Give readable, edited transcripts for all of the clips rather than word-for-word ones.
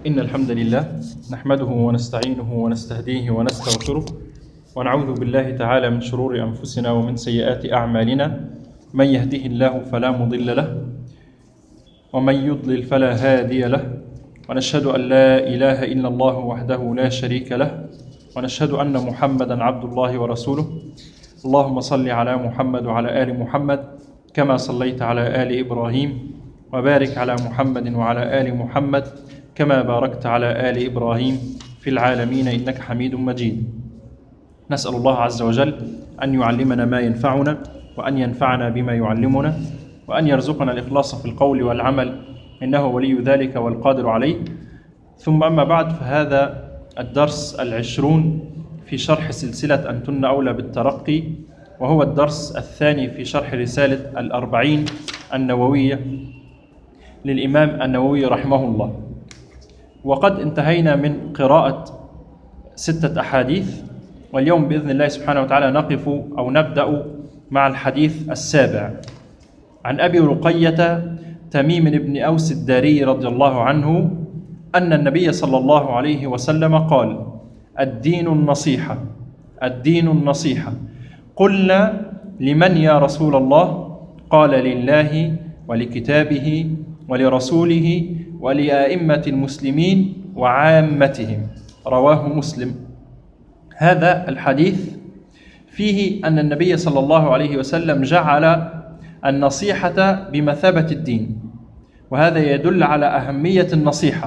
إن الحمد لله نحمده ونستعينه ونستهديه ونستغفره ونعوذ بالله تعالى من شرور أنفسنا ومن سيئات أعمالنا. من يهده الله فلا مضل له ومن يضلل فلا هادي له، ونشهد أن لا إله إلا الله وحده لا شريك له، ونشهد أن محمدا عبد الله ورسوله. اللهم صل على محمد وعلى آل محمد كما صليت على آل إبراهيم، وبارك على محمد وعلى آل محمد كما باركت على آل إبراهيم في العالمين إنك حميد مجيد. نسأل الله عز وجل أن يعلمنا ما ينفعنا، وأن ينفعنا بما يعلمنا، وأن يرزقنا الإخلاص في القول والعمل، إنه ولي ذلك والقادر عليه. ثم أما بعد، فهذا الدرس 20 في شرح سلسلة أنتن أولى بالترقي، وهو الدرس الثاني في شرح رسالة 40 النووية للإمام النووي رحمه الله. وقد انتهينا من قراءة 6 أحاديث، واليوم بإذن الله سبحانه وتعالى نقف أو نبدأ مع الحديث السابع. عن أبي رقية تميم بن أوس الداري رضي الله عنه أن النبي صلى الله عليه وسلم قال: الدين النصيحة، الدين النصيحة. قلنا: لمن يا رسول الله؟ قال: لله ولكتابه ولرسوله ولأئمة المسلمين وعامتهم. رواه مسلم. هذا الحديث فيه أن النبي صلى الله عليه وسلم جعل النصيحة بمثابة الدين، وهذا يدل على أهمية النصيحة.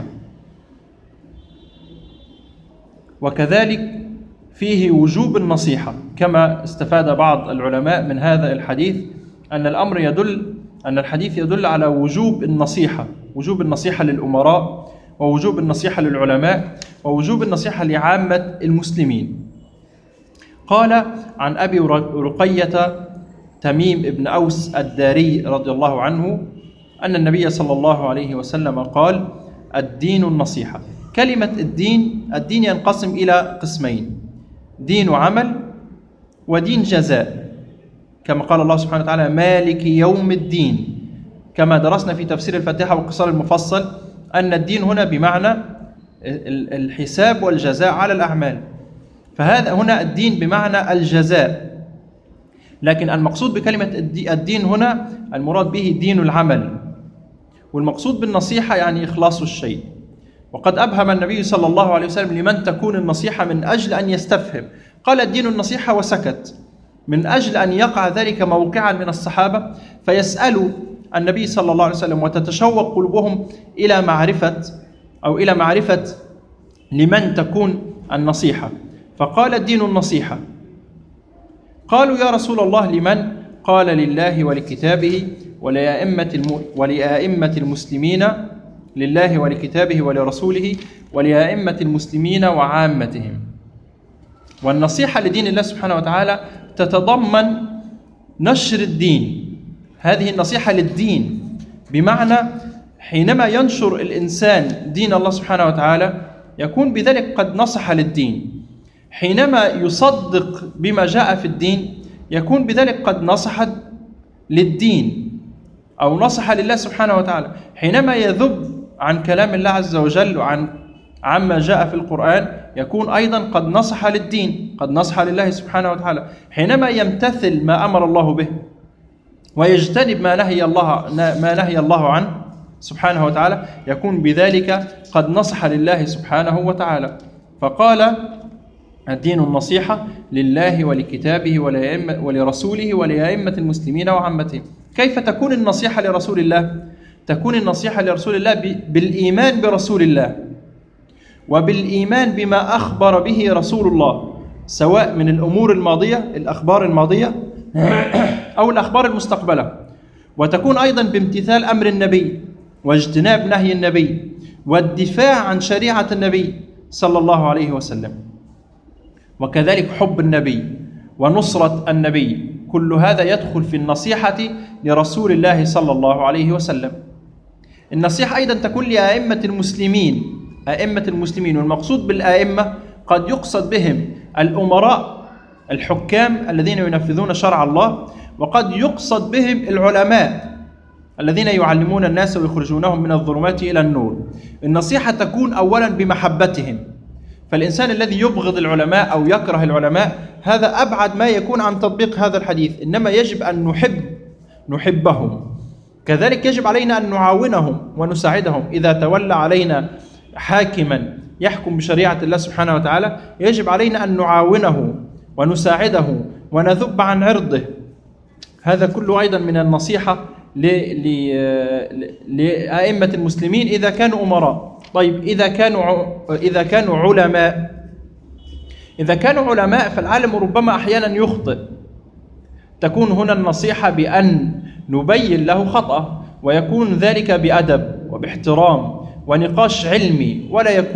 وكذلك فيه وجوب النصيحة، كما استفاد بعض العلماء من هذا الحديث أن الحديث يدل على وجوب النصيحة، وجوب النصيحة للأمراء، ووجوب النصيحة للعلماء، ووجوب النصيحة لعامة المسلمين. قال عن أبي رقية تميم بن أوس الداري رضي الله عنه أن النبي صلى الله عليه وسلم قال: الدين النصيحة. كلمة الدين ينقسم إلى قسمين: دين عمل ودين جزاء، كما قال الله سبحانه وتعالى: مالك يوم الدين. كما درسنا في تفسير الفاتحة والقصار المفصل أن الدين هنا بمعنى الحساب والجزاء على الأعمال، فهذا هنا الدين بمعنى الجزاء. لكن المقصود بكلمة الدين هنا المراد به دين العمل، والمقصود بالنصيحة يعني إخلاص الشيء. وقد أبهم النبي صلى الله عليه وسلم لمن تكون النصيحة من أجل أن يستفهم، قال: الدين النصيحة، وسكت، من أجل أن يقع ذلك موقعا من الصحابة فيسألوا النبي صلى الله عليه وسلم، وتتشوق قلوبهم إلى معرفة لمن تكون النصيحة. فقال: الدين النصيحة. قالوا: يا رسول الله لمن؟ قال: لله ولكتابه ولأئمة المسلمين، لله ولكتابه ولرسوله ولأئمة المسلمين وعامتهم. والنصيحة لدين الله سبحانه وتعالى تتضمن نشر الدين. هذه النصيحة للدين، بمعنى حينما ينشر الإنسان دين الله سبحانه وتعالى يكون بذلك قد نصح للدين. حينما يصدق بما جاء في الدين يكون بذلك قد نصح للدين أو نصح لله سبحانه وتعالى. حينما يذب عن كلام الله عز وجل عما جاء في القرآن يكون أيضا قد نصح للدين، قد نصح لله سبحانه وتعالى. حينما يمتثل ما أمر الله به ويجتنب ما نهي الله عنه سبحانه وتعالى يكون بذلك قد نصح لله سبحانه وتعالى. فقال: الدين النصيحة لله ولكتابه ولرسوله ولأئمة المسلمين وعامتهم. كيف تكون النصيحة لرسول الله؟ تكون النصيحة لرسول الله بالإيمان برسول الله، وبالإيمان بما أخبر به رسول الله، سواء من الأمور الماضية، الأخبار الماضية، أو الأخبار المستقبلة. وتكون أيضا بامتثال أمر النبي واجتناب نهي النبي والدفاع عن شريعة النبي صلى الله عليه وسلم. وكذلك حب النبي ونصرة النبي، كل هذا يدخل في النصيحة لرسول الله صلى الله عليه وسلم. النصيحة أيضا تكون لأئمة المسلمين، أئمة المسلمين. والمقصود بالأئمة قد يقصد بهم الأمراء، الحكام الذين ينفذون شرع الله، وقد يقصد بهم العلماء الذين يعلمون الناس ويخرجونهم من الظلمات إلى النور. النصيحة تكون أولا بمحبتهم، فالإنسان الذي يبغض العلماء أو يكره العلماء هذا أبعد ما يكون عن تطبيق هذا الحديث، إنما يجب أن نحبهم. كذلك يجب علينا أن نعاونهم ونساعدهم. إذا تولى علينا حاكما يحكم بشريعة الله سبحانه وتعالى يجب علينا أن نعاونه ونساعده ونذب عن عرضه. هذا كله أيضا من النصيحة لأئمة المسلمين إذا كانوا أمراء. طيب إذا كانوا علماء فالعالم ربما أحيانا يخطئ، تكون هنا النصيحة بأن نبين له خطأ، ويكون ذلك بأدب وباحترام ونقاش علمي،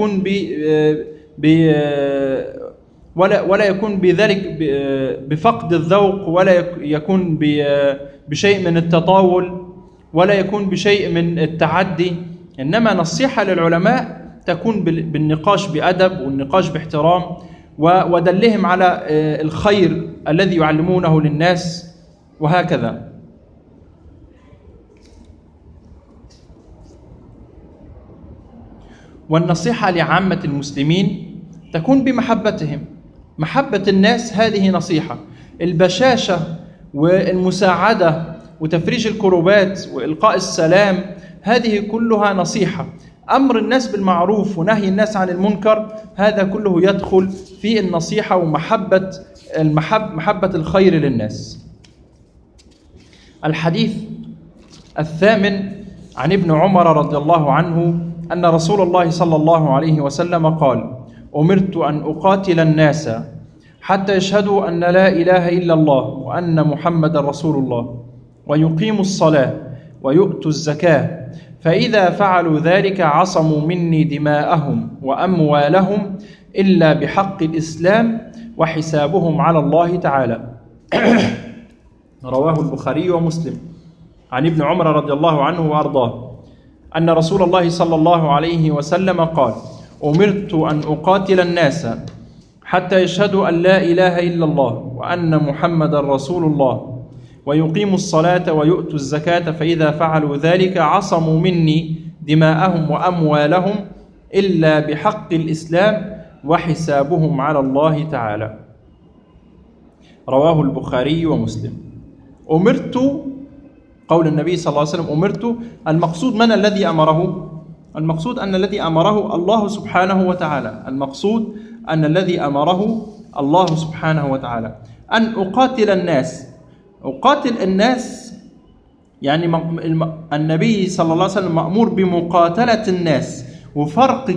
ولا يكون بذلك بفقد الذوق، ولا يكون بشيء من التطاول، ولا يكون بشيء من التعدي. إنما نصيحة للعلماء تكون بالنقاش بأدب والنقاش باحترام ودلهم على الخير الذي يعلمونه للناس وهكذا. والنصيحة لعامة المسلمين تكون بمحبتهم. محبة الناس هذه نصيحة. البشاشة والمساعدة وتفريج الكروبات وإلقاء السلام هذه كلها نصيحة. أمر الناس بالمعروف ونهي الناس عن المنكر هذا كله يدخل في النصيحة ومحبة الخير للناس. الحديث الثامن عن ابن عمر رضي الله عنه أن رسول الله صلى الله عليه وسلم قال: أمرت أن أقاتل الناس حتى يشهدوا أن لا إله إلا الله وأن محمد رسول الله ويقيموا الصلاة ويؤتوا الزكاة، فإذا فعلوا ذلك عصموا مني دماءهم وأموالهم إلا بحق الإسلام وحسابهم على الله تعالى. رواه البخاري ومسلم عن ابن عمر رضي الله عنه وأرضاه أن رسول الله صلى الله عليه وسلم قال: أمرت أن أقاتل الناس حتى يشهدوا أن لا إله إلا الله وأن محمد رسول الله ويقيموا الصلاة ويؤتوا الزكاة، فإذا فعلوا ذلك عصموا مني دماءهم وأموالهم إلا بحق الإسلام وحسابهم على الله تعالى. رواه البخاري ومسلم. أمرت، قول النبي صلى الله عليه وسلم أمرت، المقصود من الذي أمره؟ المقصود أن الذي أمره الله سبحانه وتعالى. المقصود أن الذي أمره الله سبحانه وتعالى أن أقاتل الناس. أقاتل الناس يعني النبي صلى الله عليه وسلم مأمور بمقاتلة الناس، وفرق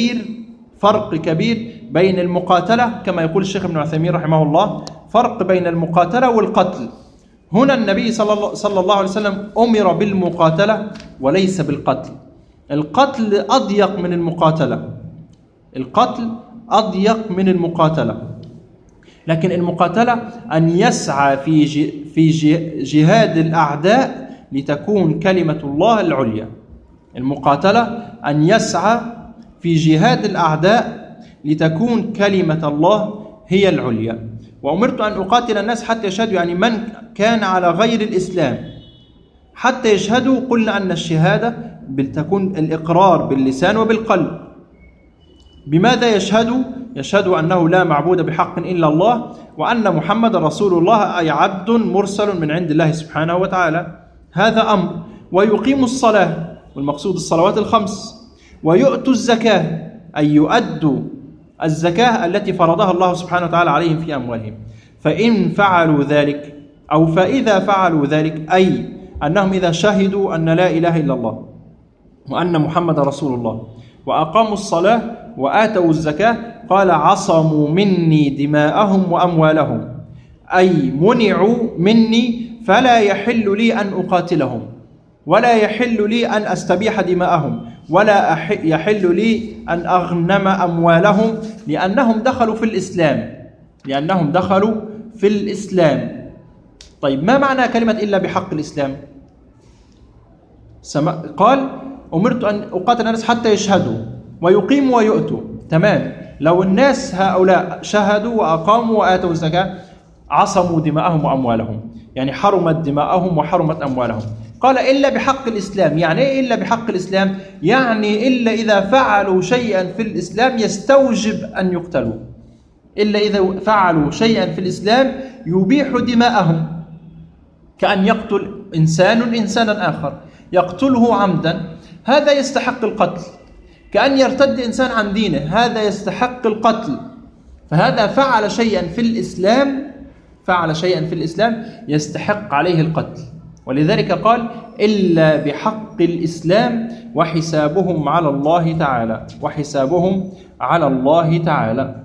كبير بين المقاتلة، كما يقول الشيخ ابن عثيمين رحمه الله، فرق بين المقاتلة والقتل. هنا النبي صلى الله عليه وسلم أمر بالمقاتلة وليس بالقتل. القتل أضيق من المقاتلة، القتل أضيق من المقاتلة، لكن المقاتلة أن يسعى في جهاد الأعداء لتكون كلمة الله العليا. المقاتلة أن يسعى في جهاد الأعداء لتكون كلمة الله هي العليا. وأمرت أن أقاتل الناس حتى يشهدوا، يعني من كان على غير الإسلام حتى يشهدوا. قلنا أن الشهادة تكون الإقرار باللسان وبالقلب. بماذا يشهدوا؟ يشهدوا أنه لا معبود بحق إلا الله وأن محمد رسول الله، أي عبد مرسل من عند الله سبحانه وتعالى. هذا أمر. ويقيموا الصلاة، والمقصود الصلوات الخمس. ويؤتوا الزكاة، أي يؤدوا الزكاة التي فرضها الله سبحانه وتعالى عليهم في أموالهم. فإن فعلوا ذلك أو فإذا فعلوا ذلك، أي أنهم إذا شهدوا أن لا إله إلا الله وأن محمد رسول الله وأقاموا الصلاة وآتوا الزكاة، قال: عصموا مني دماءهم وأموالهم، أي منعوا مني، فلا يحل لي أن أقاتلهم، ولا يحل لي أن أستبيح دماءهم، ولا يحل لي أن أغنم أموالهم، لأنهم دخلوا في الإسلام. طيب، ما معنى كلمة إلا بحق الإسلام؟ قال: أمرت أن أقاتل الناس حتى يشهدوا ويقيموا ويؤتوا. تمام. لو الناس هؤلاء شهدوا وأقاموا وآتوا الزكاة عصموا دماءهم وأموالهم، يعني حرمت دماءهم وحرمت أموالهم. قال إلا بحق الإسلام. يعني إيه إلا بحق الإسلام؟ يعني إلا إذا فعلوا شيئا في الإسلام يستوجب أن يقتلوا، إلا إذا فعلوا شيئا في الإسلام يبيح دماءهم، كأن يقتل إنسان إنسانا آخر يقتله عمدا، هذا يستحق القتل. كأن يرتد إنسان عن دينه، هذا يستحق القتل. فهذا فعل شيئا في الإسلام، فعل شيئا في الإسلام يستحق عليه القتل. ولذلك قال إلا بحق الإسلام وحسابهم على الله تعالى، وحسابهم على الله تعالى.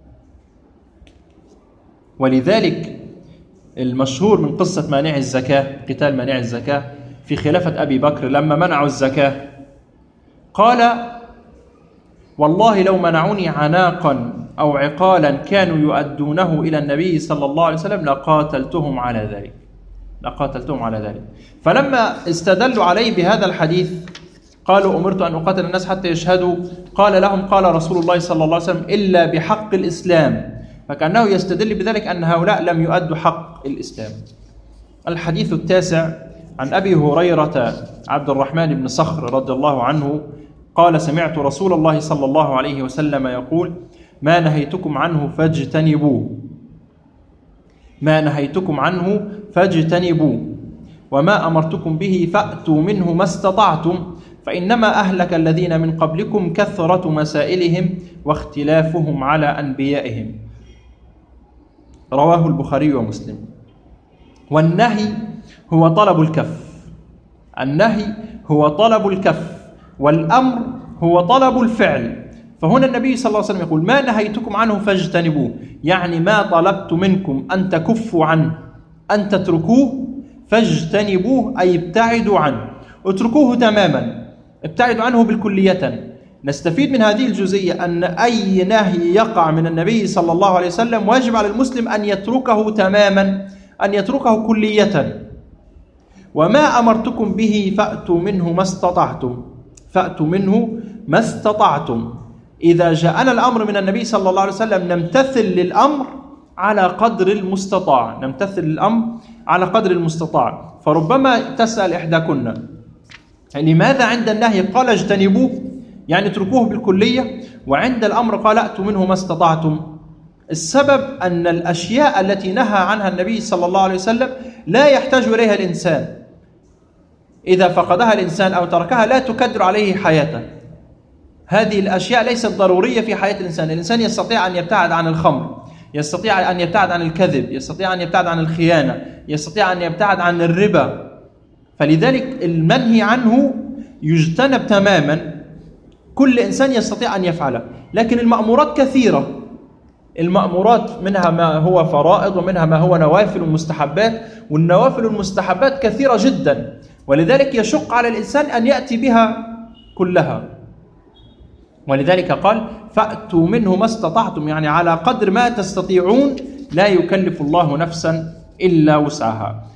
ولذلك المشهور من قصة مانع الزكاة، قتال مانع الزكاة في خلافة أبي بكر لما منعوا الزكاة، قال والله لو منعوني عناقا أو عقالا كانوا يؤدونه إلى النبي صلى الله عليه وسلم لقاتلتهم على ذلك، لقاتلتهم على ذلك. فلما استدلوا عليه بهذا الحديث قالوا أمرت أن أقاتل الناس حتى يشهدوا، قال لهم قال رسول الله صلى الله عليه وسلم إلا بحق الإسلام، فكأنه يستدل بذلك أن هؤلاء لم يؤدوا حق الإسلام. الحديث التاسع عن أبي هريرة عبد الرحمن بن صخر رضي الله عنه قال سمعت رسول الله صلى الله عليه وسلم يقول ما نهيتكم عنه فاجتنبوه، ما نهيتكم عنه فاجتنبوه، وما أمرتكم به فأتوا منه ما استطعتم، فإنما أهلك الذين من قبلكم كثرة مسائلهم واختلافهم على أنبيائهم. رواه البخاري ومسلم. والنهي هو طلب الكف، النهي هو طلب الكف، والأمر هو طلب الفعل. فهنا النبي صلى الله عليه وسلم يقول ما نهيتكم عنه فاجتنبوه، يعني ما طلبت منكم أن تكفوا عنه، أن تتركوه، فاجتنبوه أي ابتعدوا عنه، اتركوه تماما، ابتعدوا عنه بالكلية. نستفيد من هذه الجزئية أن أي نهي يقع من النبي صلى الله عليه وسلم واجب على المسلم أن يتركه تماما، أن يتركه كلية. وما أمرتكم به فأتوا منه ما استطعتم، فأتوا منه ما استطعتم. إذا جاءنا الأمر من النبي صلى الله عليه وسلم نمتثل للأمر على قدر المستطاع، نمتثل للأمر على قدر المستطاع. فربما تسأل إحداكن لماذا عند النهي قال اجتنبوه يعني اتركوه بالكلية، وعند الأمر قال أتوا منه ما استطعتم؟ السبب أن الأشياء التي نهى عنها النبي صلى الله عليه وسلم لا يحتاج إليها الإنسان، إذا فقدها الإنسان أو تركها لا تكدر عليه حياته. هذه الأشياء ليست ضرورية في حياة الإنسان. الإنسان يستطيع أن يبتعد عن الخمر، يستطيع أن يبتعد عن الكذب، يستطيع أن يبتعد عن الخيانة، يستطيع أن يبتعد عن الربا. فلذلك المنهي عنه يجتنب تماما، كل إنسان يستطيع أن يفعله. لكن المأمورات كثيرة، المأمورات منها ما هو فرائض ومنها ما هو نوافل ومستحبات، والنوافل والمستحبات كثيرة جدا، ولذلك يشق على الإنسان أن يأتي بها كلها. ولذلك قال فأتوا منه ما استطعتم، يعني على قدر ما تستطيعون، لا يكلف الله نفسا إلا وسعها.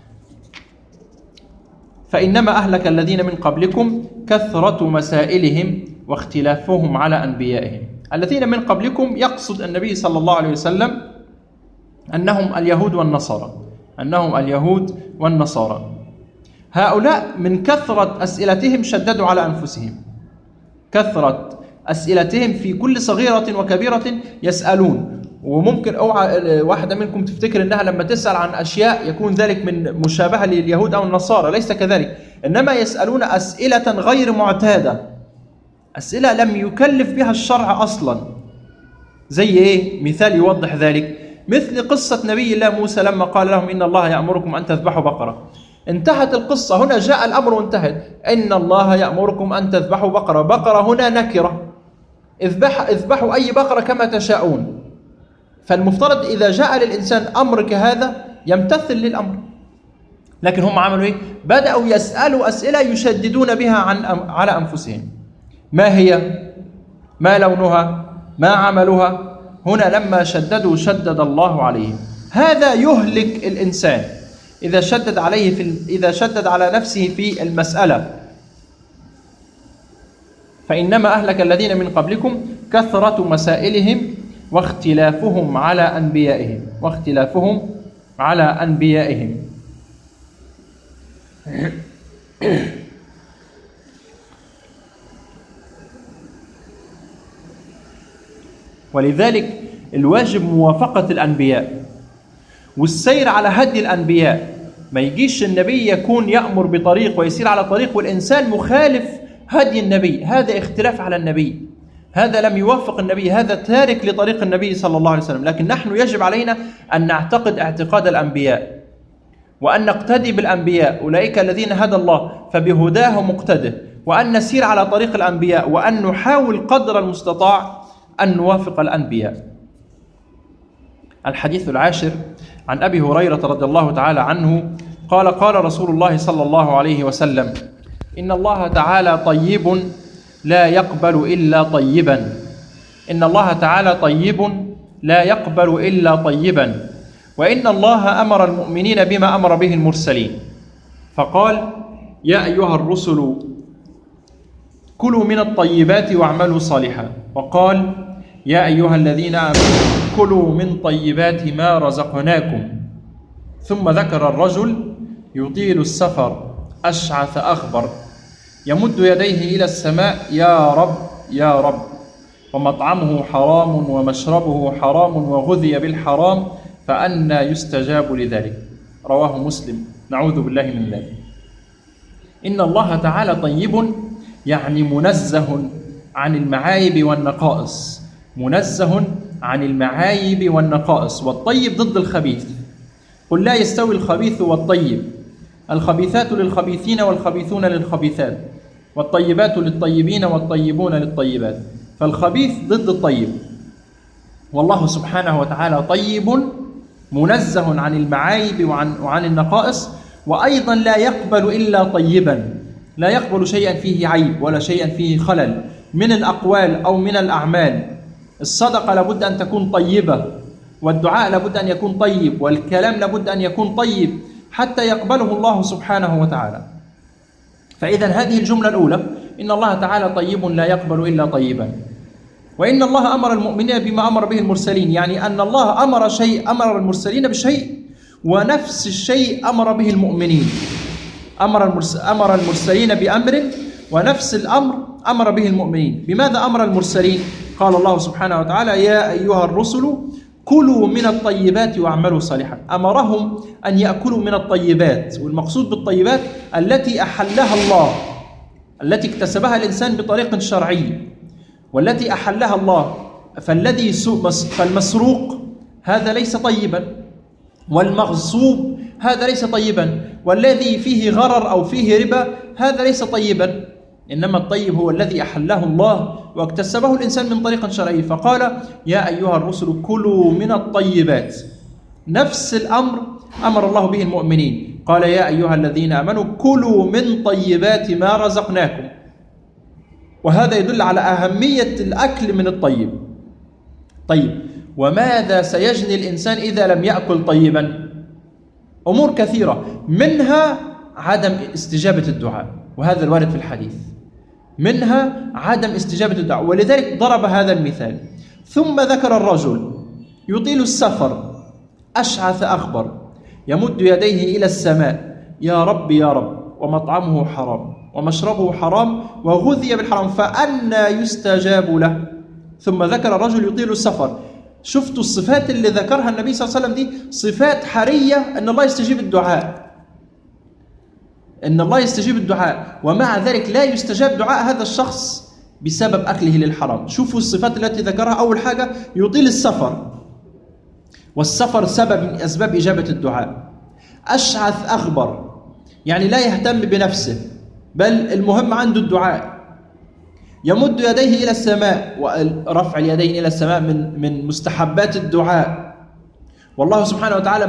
فإنما أهلك الذين من قبلكم كثرة مسائلهم واختلافهم على أنبيائهم. الذين من قبلكم يقصد النبي صلى الله عليه وسلم أنهم اليهود والنصارى، أنهم اليهود والنصارى. هؤلاء من كثرة أسئلتهم شددوا على أنفسهم، كثرة أسئلتهم في كل صغيرة وكبيرة يسألون. وممكن واحدة منكم تفتكر أنها لما تسأل عن أشياء يكون ذلك من مشابهة لليهود أو النصارى، ليس كذلك، إنما يسألون أسئلة غير معتادة، أسئلة لم يكلف بها الشرع أصلا. زي إيه؟ مثال يوضح ذلك، مثل قصة نبي الله موسى لما قال لهم إن الله يأمركم أن تذبحوا بقرة. انتهت القصة هنا، جاء الأمر وانتهت. إن الله يأمركم أن تذبحوا بقرة، بقرة هنا نكرة، اذبحوا أي بقرة كما تشاءون. فالمفترض إذا جاء للإنسان أمر كهذا يمتثل للأمر، لكن هم عملوا إيه؟ بدأوا يسألوا أسئلة يشددون بها على أنفسهم. ما هي؟ ما لونها؟ ما عملها؟ هنا لما شددوا شدد الله عليهم. هذا يهلك الإنسان إذا شدد عليه إذا شدد على نفسه في المسألة. فإنما أهلك الذين من قبلكم كثرة مسائلهم واختلافهم على أنبيائهم، واختلافهم على أنبيائهم. ولذلك الواجب موافقة الأنبياء والسير على هدي الأنبياء. ما يجيش النبي يكون يأمر بطريق ويسير على طريق والإنسان مخالف هدي النبي، هذا اختلاف على النبي، هذا لم يوافق النبي، هذا تارك لطريق النبي صلى الله عليه وسلم. لكن نحن يجب علينا أن نعتقد اعتقاد الأنبياء وأن نقتدي بالأنبياء، أولئك الذين هدى الله فبهداه مقتده، وأن نسير على طريق الأنبياء، وأن نحاول قدر المستطاع أن نوافق الأنبياء. الحديث العاشر عن أبي هريرة رضي الله تعالى عنه قال: قال رسول الله صلى الله عليه وسلم: إن الله تعالى طيب لا يقبل إلا طيبا. إن الله تعالى طيب لا يقبل إلا طيبا. وإن الله أمر المؤمنين بما أمر به المرسلين، فقال: يا أيها الرسل كلوا من الطيبات واعملوا صالحا. وقال: يا أيها الذين آمنوا كلوا من طيبات ما رزقناكم. ثم ذكر الرجل يطيل السفر أشعث أغبر يمد يديه إلى السماء: يا رب يا رب، ومطعمه حرام ومشربه حرام وغذي بالحرام، فأنى يستجاب لذلك. رواه مسلم. نعوذ بالله من ذلك. إن الله تعالى طيب يعني منزه عن المعايب والنقائص، منزه عن المعايب والنقائص. والطيب ضد الخبيث. قل لا يستوي الخبيث والطيب، الخبيثات للخبيثين والخبيثون للخبيثات، والطيبات للطيبين والطيبون للطيبات. فالخبيث ضد الطيب. والله سبحانه وتعالى طيب منزه عن المعايب وعن النقائص، وأيضا لا يقبل إلا طيبا، لا يقبل شيئا فيه عيب ولا شيئا فيه خلل من الأقوال أو من الأعمال. الصدقة لابد أن تكون طيبة، والدعاء لابد أن يكون طيب، والكلام لابد أن يكون طيب حتى يقبله الله سبحانه وتعالى. فإذا هذه الجملة الأولى: إن الله تعالى طيب لا يقبل إلا طيبا. وإن الله أمر المؤمنين بما أمر به المرسلين، يعني أن الله أمر المرسلين بشيء ونفس الشيء أمر به المؤمنين. أمر المرسلين بأمر ونفس الأمر أمر به المؤمنين. بماذا أمر المرسلين؟ قال الله سبحانه وتعالى: يا أيها الرسل كلوا من الطيبات واعملوا صالحا. أمرهم أن يأكلوا من الطيبات، والمقصود بالطيبات التي أحلها الله، التي اكتسبها الإنسان بطريق شرعي، والتي أحلها الله. فالمسروق هذا ليس طيبا، والمغصوب هذا ليس طيبا، والذي فيه غرر أو فيه ربا هذا ليس طيبا. إنما الطيب هو الذي أحله الله واكتسبه الإنسان من طريق شرعي. فقال: يا أيها الرسل كلوا من الطيبات. نفس الأمر أمر الله به المؤمنين، قال: يا أيها الذين آمنوا كلوا من طيبات ما رزقناكم. وهذا يدل على أهمية الأكل من الطيب. طيب، وماذا سيجني الإنسان إذا لم يأكل طيبا؟ أمور كثيرة، منها عدم استجابة الدعاء، وهذا الوارد في الحديث، منها عدم استجابة الدعاء. ولذلك ضرب هذا المثال. ثم ذكر الرجل يطيل السفر أشعث أغبر يمد يديه إلى السماء: يا رب يا رب، ومطعمه حرام ومشربه حرام وغذي بالحرام، فأنى يستجاب له. ثم ذكر الرجل يطيل السفر. شفتوا الصفات اللي ذكرها النبي صلى الله عليه وسلم دي صفات حرية أن الله يستجيب الدعاء، أن الله يستجيب الدعاء، ومع ذلك لا يستجاب دعاء هذا الشخص بسبب أكله للحرام. شوفوا الصفات التي ذكرها. أول حاجة يطيل السفر، والسفر سبب من أسباب إجابة الدعاء. أشعث أغبر يعني لا يهتم بنفسه، بل المهم عنده الدعاء. يمد يديه إلى السماء، ورفع اليدين إلى السماء من مستحبات الدعاء. والله سبحانه وتعالى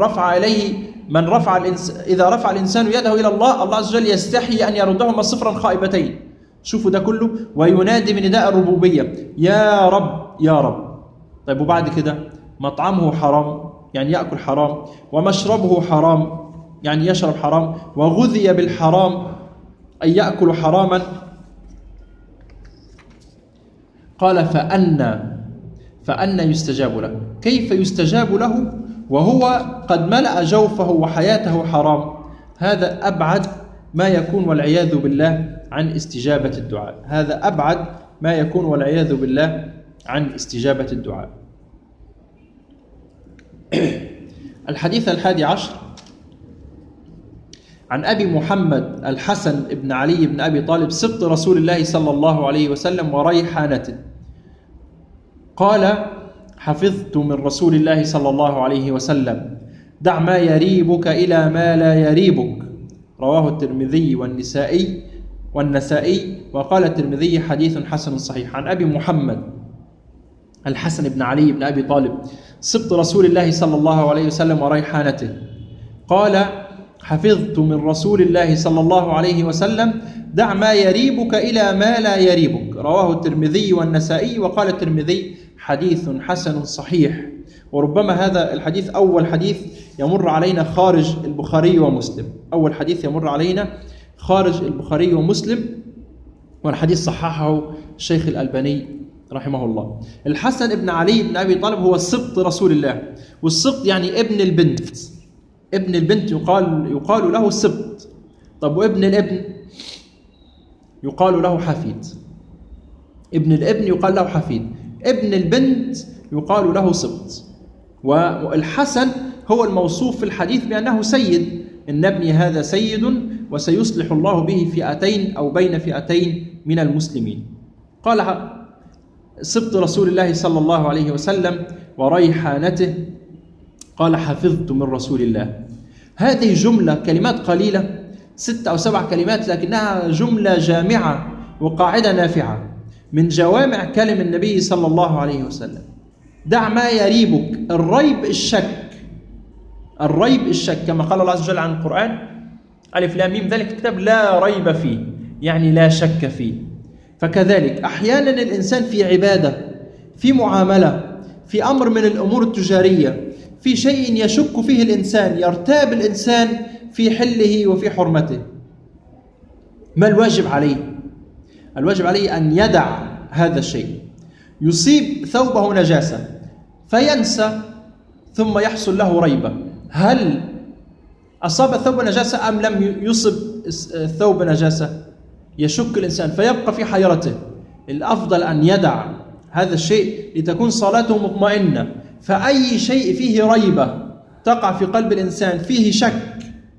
إذا رفع الإنسان يده إلى الله، الله عز وجل يستحي أن يردهما صفرا خائبتين. شوفوا ده كله، وينادي من نداء الربوبية: يا رب يا رب. طيب، وبعد كده مطعمه حرام يعني يأكل حرام، ومشربه حرام يعني يشرب حرام، وغذي بالحرام أي يأكل حراما. قال: فأنى يستجاب له. كيف يستجاب له وهو قد ملأ جوفه وحياته حرام؟ هذا أبعد ما يكون والعياذ بالله عن استجابة الدعاء. هذا أبعد ما يكون والعياذ بالله عن استجابة الدعاء. الحديث 11 عن أبي محمد الحسن بن علي بن أبي طالب سبط رسول الله صلى الله عليه وسلم وريحانته قال: حفظت من رسول الله صلى الله عليه وسلم: دع ما يريبك إلى ما لا يريبك. رواه الترمذي والنسائي وقال الترمذي: حديث حسن صحيح. عن أبي محمد الحسن بن علي بن أبي طالب سبط رسول الله صلى الله عليه وسلم وريحانته قال: حفظت من رسول الله صلى الله عليه وسلم: دع ما يريبك إلى ما لا يريبك. رواه الترمذي والنسائي وقال الترمذي: حديث حسن صحيح. وربما هذا الحديث أول حديث يمر علينا خارج البخاري ومسلم، أول حديث يمر علينا خارج البخاري ومسلم، والحديث صححه الشيخ الألباني رحمه الله. الحسن بن علي بن أبي طالب هو سبط رسول الله، والسبط يعني ابن البنت. ابن البنت يقال له سبط. طب وابن الابن يقال له حفيد. ابن الابن يقال له حفيد، ابن البنت يقال له سبط. والحسن هو الموصوف في الحديث بأنه سيد، إن ابني هذا سيد وسيصلح الله به فئتين أو بين فئتين من المسلمين. قال: سبط رسول الله صلى الله عليه وسلم وريحانته قال: حفظت من رسول الله. هذه جملة كلمات قليلة، 6 أو 7 كلمات، لكنها جملة جامعة وقاعدة نافعة من جوامع كلم النبي صلى الله عليه وسلم. دع ما يريبك. الريب الشك، الريب الشك، كما قال الله عز وجل عن القرآن: ألف لام ميم ذلك الكتاب لا ريب فيه، يعني لا شك فيه. فكذلك أحيانا الإنسان في عبادة، في معاملة، في أمر من الأمور التجارية، في شيء يشك فيه الإنسان، يرتاب الإنسان في حله وفي حرمته. ما الواجب عليه؟ الواجب عليه أن يدع هذا الشيء. يصيب ثوبه نجاسة فينسى ثم يحصل له ريبة: هل أصاب الثوب نجاسة أم لم يصب الثوب نجاسة؟ يشك الإنسان فيبقى في حيرته. الأفضل أن يدع هذا الشيء لتكون صلاته مطمئنة. فأي شيء فيه ريبة تقع في قلب الإنسان، فيه شك،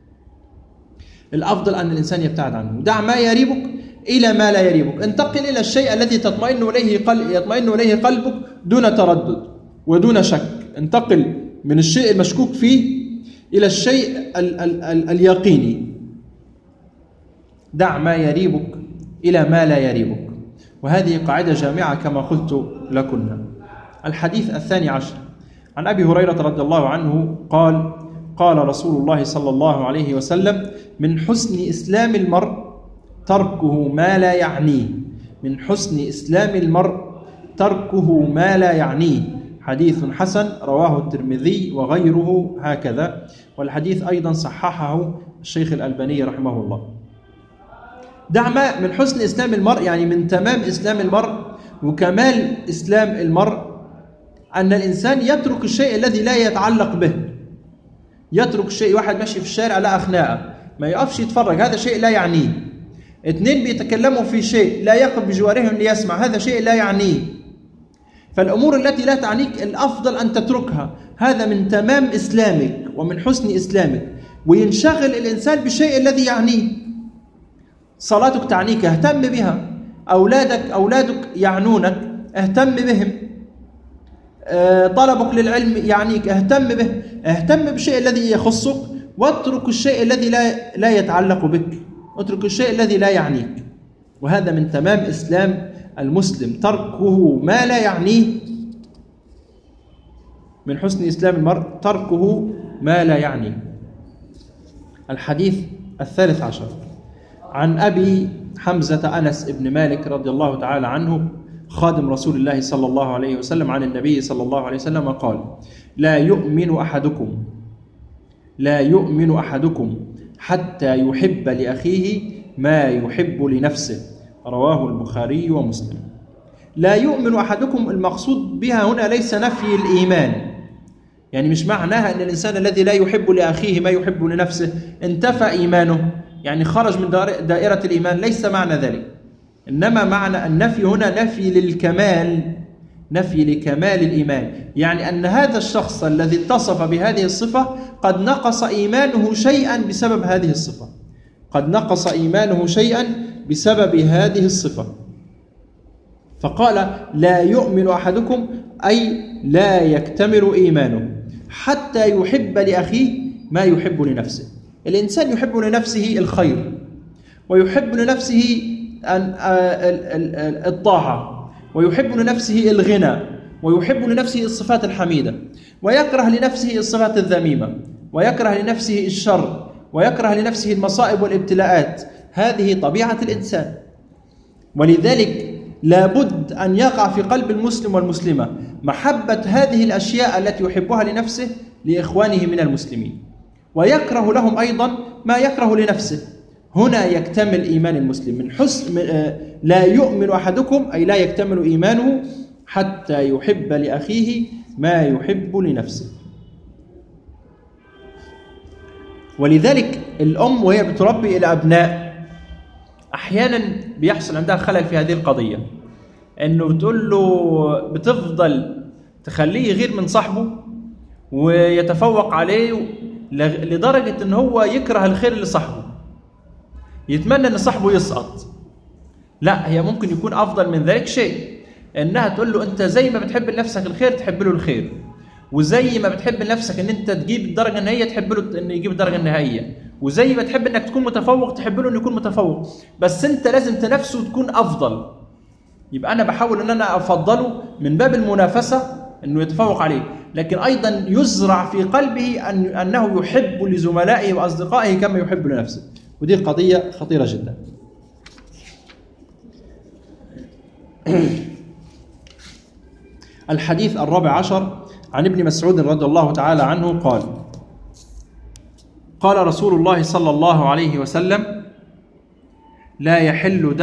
الأفضل أن الإنسان يبتعد عنه. دع ما يريبك إلى ما لا يريبك. انتقل إلى الشيء الذي يطمئن إليه قلبك دون تردد ودون شك. انتقل من الشيء المشكوك فيه إلى الشيء اليقيني. دع ما يريبك إلى ما لا يريبك. وهذه قاعدة جامعة كما قلت لكم. الحديث 12 عن أبي هريرة رضي الله عنه قال: قال رسول الله صلى الله عليه وسلم: من حسن إسلام المرء تركه ما لا يعنيه. من حسن إسلام المرء تركه ما لا يعنيه. حديث حسن. رواه الترمذي وغيره هكذا. والحديث أيضا صححه الشيخ الألباني رحمه الله. دع ما من حسن إسلام المرء يعني من تمام إسلام المرء وكمال إسلام المرء أن الإنسان يترك الشيء الذي لا يتعلق به. يترك الشيء، واحد ماشي في الشارع لقى خناقة ما يقفش يتفرج، هذا شيء لا يعنيه. 2 بيتكلموا في شيء لا يقف بجوارهم ليسمع، هذا شيء لا يعنيه. فالأمور التي لا تعنيك الأفضل أن تتركها، هذا من تمام إسلامك ومن حسن إسلامك. وينشغل الإنسان بالشيء الذي يعنيه. صلاتك تعنيك، اهتم بها. أولادك يعنونك، اهتم بهم. طلبك للعلم يعنيك، اهتم به. اهتم بالشيء الذي يخصك واترك الشيء الذي لا يتعلق بك. اترك الشيء الذي لا يعنيك. وهذا من تمام إسلام المسلم، تركه ما لا يعنيه. من حسن إسلام المرء تركه ما لا يعنيه. الحديث 13 عن أبي حمزة أنس بن مالك رضي الله تعالى عنه خادم رسول الله صلى الله عليه وسلم عن النبي صلى الله عليه وسلم قال: لا يؤمن أحدكم حتى يحب لأخيه ما يحب لنفسه. رواه البخاري ومسلم. لا يؤمن أحدكم، المقصود بها هنا ليس نفي الإيمان، يعني مش معناها أن الإنسان الذي لا يحب لأخيه ما يحب لنفسه انتفى إيمانه، يعني خرج من دائرة الإيمان، ليس معنى ذلك. إنما معنى النفي هنا نفي للكمال، نفي لكمال الإيمان، يعني أن هذا الشخص الذي اتصف بهذه الصفة قد نقص إيمانه شيئا بسبب هذه الصفة، قد نقص إيمانه شيئا بسبب هذه الصفة. فقال لا يؤمن أحدكم أي لا يكتمل إيمانه حتى يحب لأخيه ما يحب لنفسه. الإنسان يحب لنفسه الخير، ويحب لنفسه الطاعة، ويحب لنفسه الغنى، ويحب لنفسه الصفات الحميدة، ويكره لنفسه الصفات الذميمة، ويكره لنفسه الشر، ويكره لنفسه المصائب والابتلاءات. هذه طبيعة الإنسان، ولذلك لابد أن يقع في قلب المسلم والمسلمة محبة هذه الأشياء التي يحبها لنفسه لإخوانه من المسلمين، ويكره لهم أيضا ما يكره لنفسه. هنا يكتمل إيمان المسلم من حسن لا يؤمن أحدكم أي لا يكتمل إيمانه حتى يحب لأخيه ما يحب لنفسه. ولذلك الأم وهي بتربي الأبناء أحيانا بيحصل عندها خلل في هذه القضية، أنه بتقول له بتفضل تخليه يغير من صاحبه ويتفوق عليه لدرجة أنه هو يكره الخير لصاحبه، يتمنى أن صاحبه يسقط. لا، هي ممكن يكون أفضل من ذلك شيء، أنها تقول له أنت زي ما بتحب لنفسك الخير تحب له الخير، وزي ما بتحب لنفسك أن أنت تجيب الدرجة النهائية تحب له أن يجيب الدرجة النهائية، وزي ما تحب أنك تكون متفوق تحب له أن يكون متفوق، بس أنت لازم تنافسه وتكون أفضل. يبقى أنا بحاول أن أنا أفضله من باب المنافسة أنه يتفوق عليه، لكن أيضا يزرع في قلبه أنه يحب لزملائه وأصدقائه كما يحب لنفسه، ودي قضية خطيرة جدا. الحديث 14 عن ابن مسعود رضي الله تعالى عنه قال: قال رسول الله صلى الله عليه وسلم: لا يحل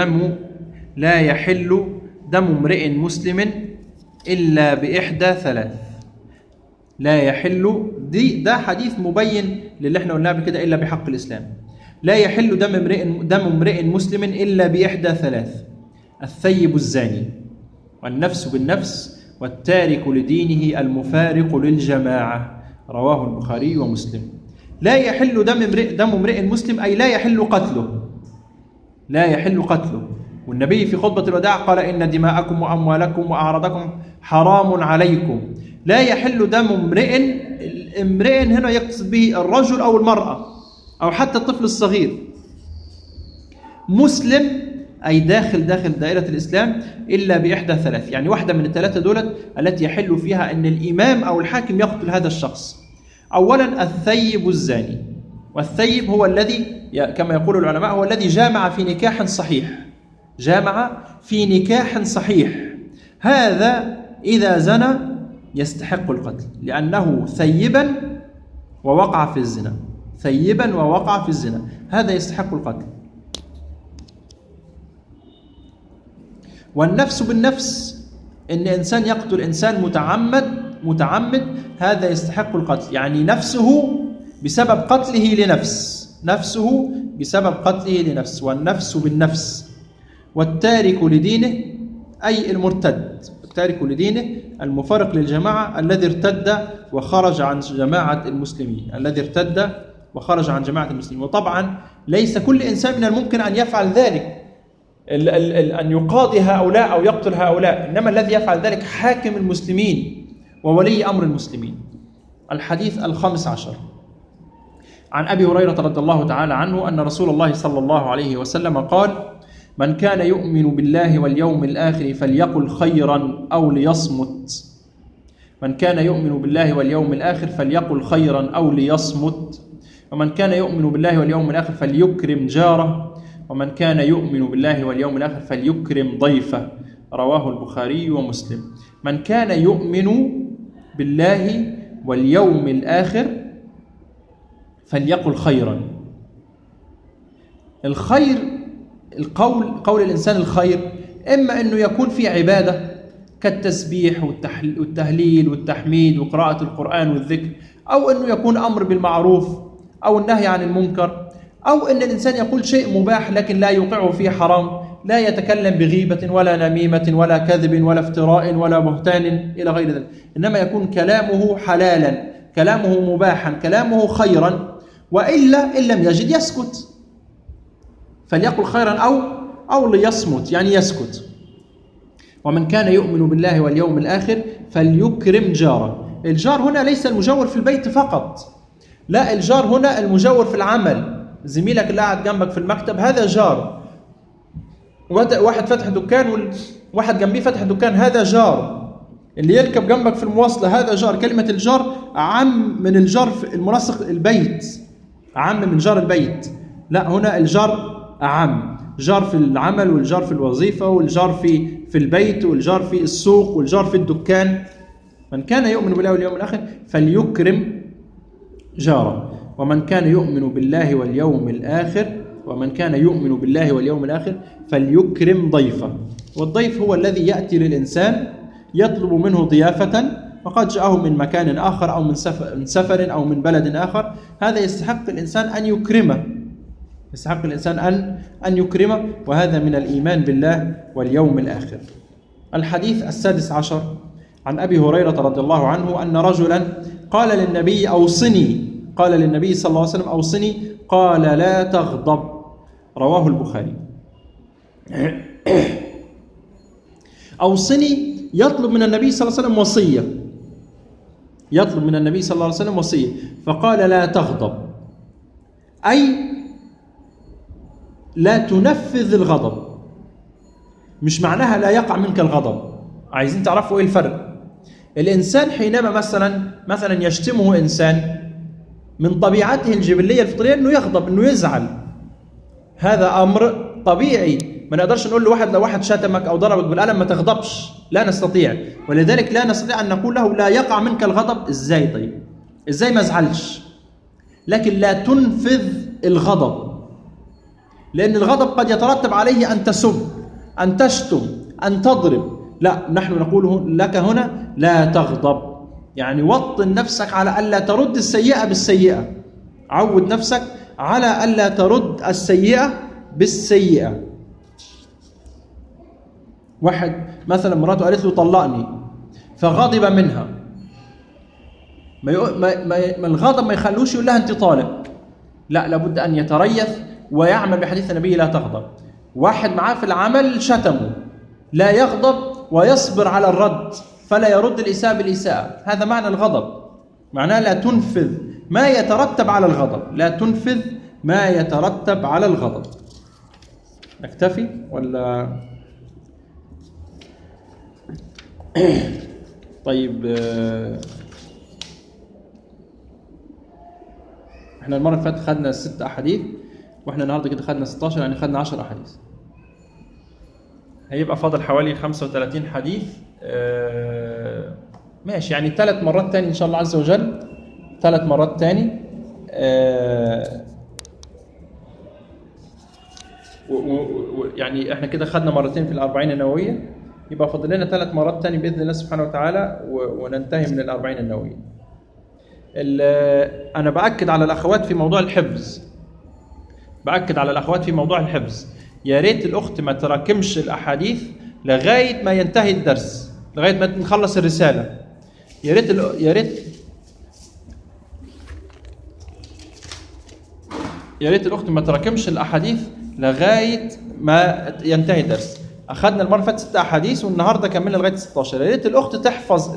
دم امرئ مسلم إلا بإحدى ثلاث. لا يحل ده حديث مبين للي احنا قلناه قبل كده، إلا بحق الإسلام. لا يحل دم امرئ مسلم إلا بإحدى ثلاث: الثيب الزاني، والنفس بالنفس، والتارك لدينه المفارق للجماعة. رواه البخاري ومسلم. لا يحل دم امرئ مسلم أي لا يحل قتله، لا يحل قتله. والنبي في خطبة الوداع قال: إن دماءكم وأموالكم وأعراضكم حرام عليكم. لا يحل دم امرئ هنا يقصد به الرجل أو المرأة أو حتى الطفل الصغير. مسلم أي داخل دائرة الإسلام إلا بإحدى ثلاث، يعني واحدة من الثلاثة دولت التي يحل فيها أن الإمام أو الحاكم يقتل هذا الشخص. أولا الثيب الزاني، والثيب هو الذي كما يقول العلماء هو الذي جامع في نكاح صحيح، جامع في نكاح صحيح. هذا إذا زنى يستحق القتل، لأنه ثيبا ووقع في الزنا، ثيبا ووقع في الزنا، هذا يستحق القتل. والنفس بالنفس، إن إنسان يقتل إنسان متعمد هذا يستحق القتل، يعني نفسه بسبب قتله لنفس، نفسه بسبب قتله لنفس. والنفس بالنفس. والتارك لدينه أي المرتد، التارك لدينه المفارق للجماعة، الذي ارتد وخرج عن جماعة المسلمين، الذي ارتد وخرج عن جماعة المسلمين. وطبعا ليس كل إنسان من الممكن أن يفعل ذلك، أن يقاضي هؤلاء أو يقتل هؤلاء، إنما الذي يفعل ذلك حاكم المسلمين وولي أمر المسلمين. الحديث 15 عن أبي هريرة رضي الله تعالى عنه أن رسول الله صلى الله عليه وسلم قال: من كان يؤمن بالله واليوم الآخر فليقل خيرا أو ليصمت. من كان يؤمن بالله واليوم الآخر فليقل خيرا أو ليصمت. ومن كان يؤمن بالله واليوم الآخر فليكرم جاره. ومن كان يؤمن بالله واليوم الآخر فليكرم ضيفه. رواه البخاري ومسلم. من كان يؤمن بالله واليوم الآخر فليقل خيرا. الخير قول الإنسان الخير إما أنه يكون في عبادة كالتسبيح والتهليل والتحميد وقراءة القرآن والذكر، أو أنه يكون أمر بالمعروف أو النهي عن المنكر، أو أن الإنسان يقول شيء مباح لكن لا يوقعه فيه حرام، لا يتكلم بغيبة ولا نميمة ولا كذب ولا افتراء ولا بهتان إلى غير ذلك، إنما يكون كلامه حلالا، كلامه مباحا، كلامه خيرا، وإلا إن لم يجد يسكت، فليقل خيرا أو ليصمت، يعني يسكت. ومن كان يؤمن بالله واليوم الآخر فليكرم جاره. الجار هنا ليس المجاور في البيت فقط، لا، الجار هنا المجاور في العمل، زميلك اللي قاعد جنبك في المكتب هذا جار، واحد فتح دكان وواحد جنبيه فتح دكان هذا جار، اللي يركب جنبك في المواصلة هذا جار. كلمة الجار أعم من الجار في المناسق البيت، أعم من جار البيت، لا، هنا الجار أعم، جار في العمل والجار في الوظيفة والجار في البيت والجار في السوق والجار في الدكان. من كان يؤمن بالله واليوم الآخر فليكرم جاره. ومن كان يؤمن بالله واليوم الآخر فليكرم ضيفه. والضيف هو الذي يأتي للإنسان يطلب منه ضيافة وقد جاءه من مكان آخر أو من سفر أو من بلد آخر، هذا يستحق الإنسان أن يكرمه، وهذا من الإيمان بالله واليوم الآخر. الحديث 16 عن أبي هريرة رضي الله عنه أن رجلا قال للنبي صلى الله عليه وسلم أوصني، قال لا تغضب، رواه البخاري. أوصني يطلب من النبي صلى الله عليه وسلم وصية، فقال لا تغضب، أي لا تنفذ الغضب، مش معناها لا يقع منك الغضب. عايزين تعرفوا ايه الفرق؟ الإنسان حينما مثلا يشتمه إنسان، من طبيعته الجبلية الفطرية أنه يغضب، أنه يزعل، هذا أمر طبيعي. ما نقدرش نقول لو واحد شتمك أو ضربك بالقلم ما تغضبش، لا نستطيع، ولذلك لا نستطيع أن نقول له لا يقع منك الغضب. إزاي؟ طيب إزاي ما ازعلش؟ لكن لا تنفذ الغضب، لأن الغضب قد يترتب عليه أن تسب، أن تشتم، أن تضرب. لا، نحن نقول لك هنا لا تغضب، يعني وطن نفسك على ألا ترد السيئة بالسيئة، عود نفسك على ألا ترد السيئة بالسيئة. واحد مثلا مراته قالت له طلقني فغضب منها، ما الغضب ما يخلوش يقول لها أنت طالق، لا، لابد أن يتريث ويعمل بحديث النبي لا تغضب. واحد معاه في العمل شتمه، لا يغضب ويصبر على الرد، فلا يرد الإساءة بالإساءة. هذا معنى الغضب، معناه لا تنفذ ما يترتب على الغضب، نكتفي ولا؟ طيب، احنا المرة اللي فاتت خدنا 6 أحاديث، واحنا النهارده كده خدنا 16، يعني خدنا 10 أحاديث. هيبقى فاضل حوالي 35 حديث. ماشي، يعني 3 مرات تاني إن شاء الله عز وجل، 3 مرات تاني. يعني احنا كده خدنا مرتين في ال40 النووية، يبقى فاضل لنا 3 مرات تاني بإذن الله سبحانه وتعالى وننتهي من ال40 النووية. أنا بأكد على الأخوات في موضوع الحفظ، يا ريت الأخت ما تراكمش الأحاديث لغاية ما ينتهي الدرس، لغاية ما نخلص الرسالة. يا ريت الأخت ما تراكمش الأحاديث لغاية ما ينتهي الدرس. أخذنا المرة اللي فاتت 6 أحاديث والنهاردة كملنا لغاية 16. يا ريت الأخت تحفظ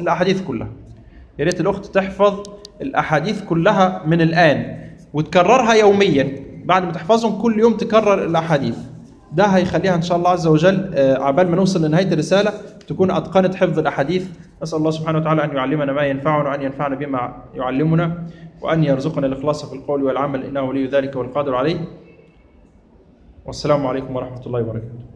الأحاديث كلها من الآن وتكررها يوميا، بعد ما تحفظهم كل يوم تكرر الأحاديث. ده هيخليها إن شاء الله عز وجل عبال ما نوصل لنهاية الرسالة تكون أتقنت حفظ الأحاديث. أسأل الله سبحانه وتعالى أن يعلمنا ما ينفعنا وأن ينفعنا بما يعلمنا وأن يرزقنا الإخلاص في القول والعمل، إنه ولي ذلك والقادر عليه. والسلام عليكم ورحمة الله وبركاته.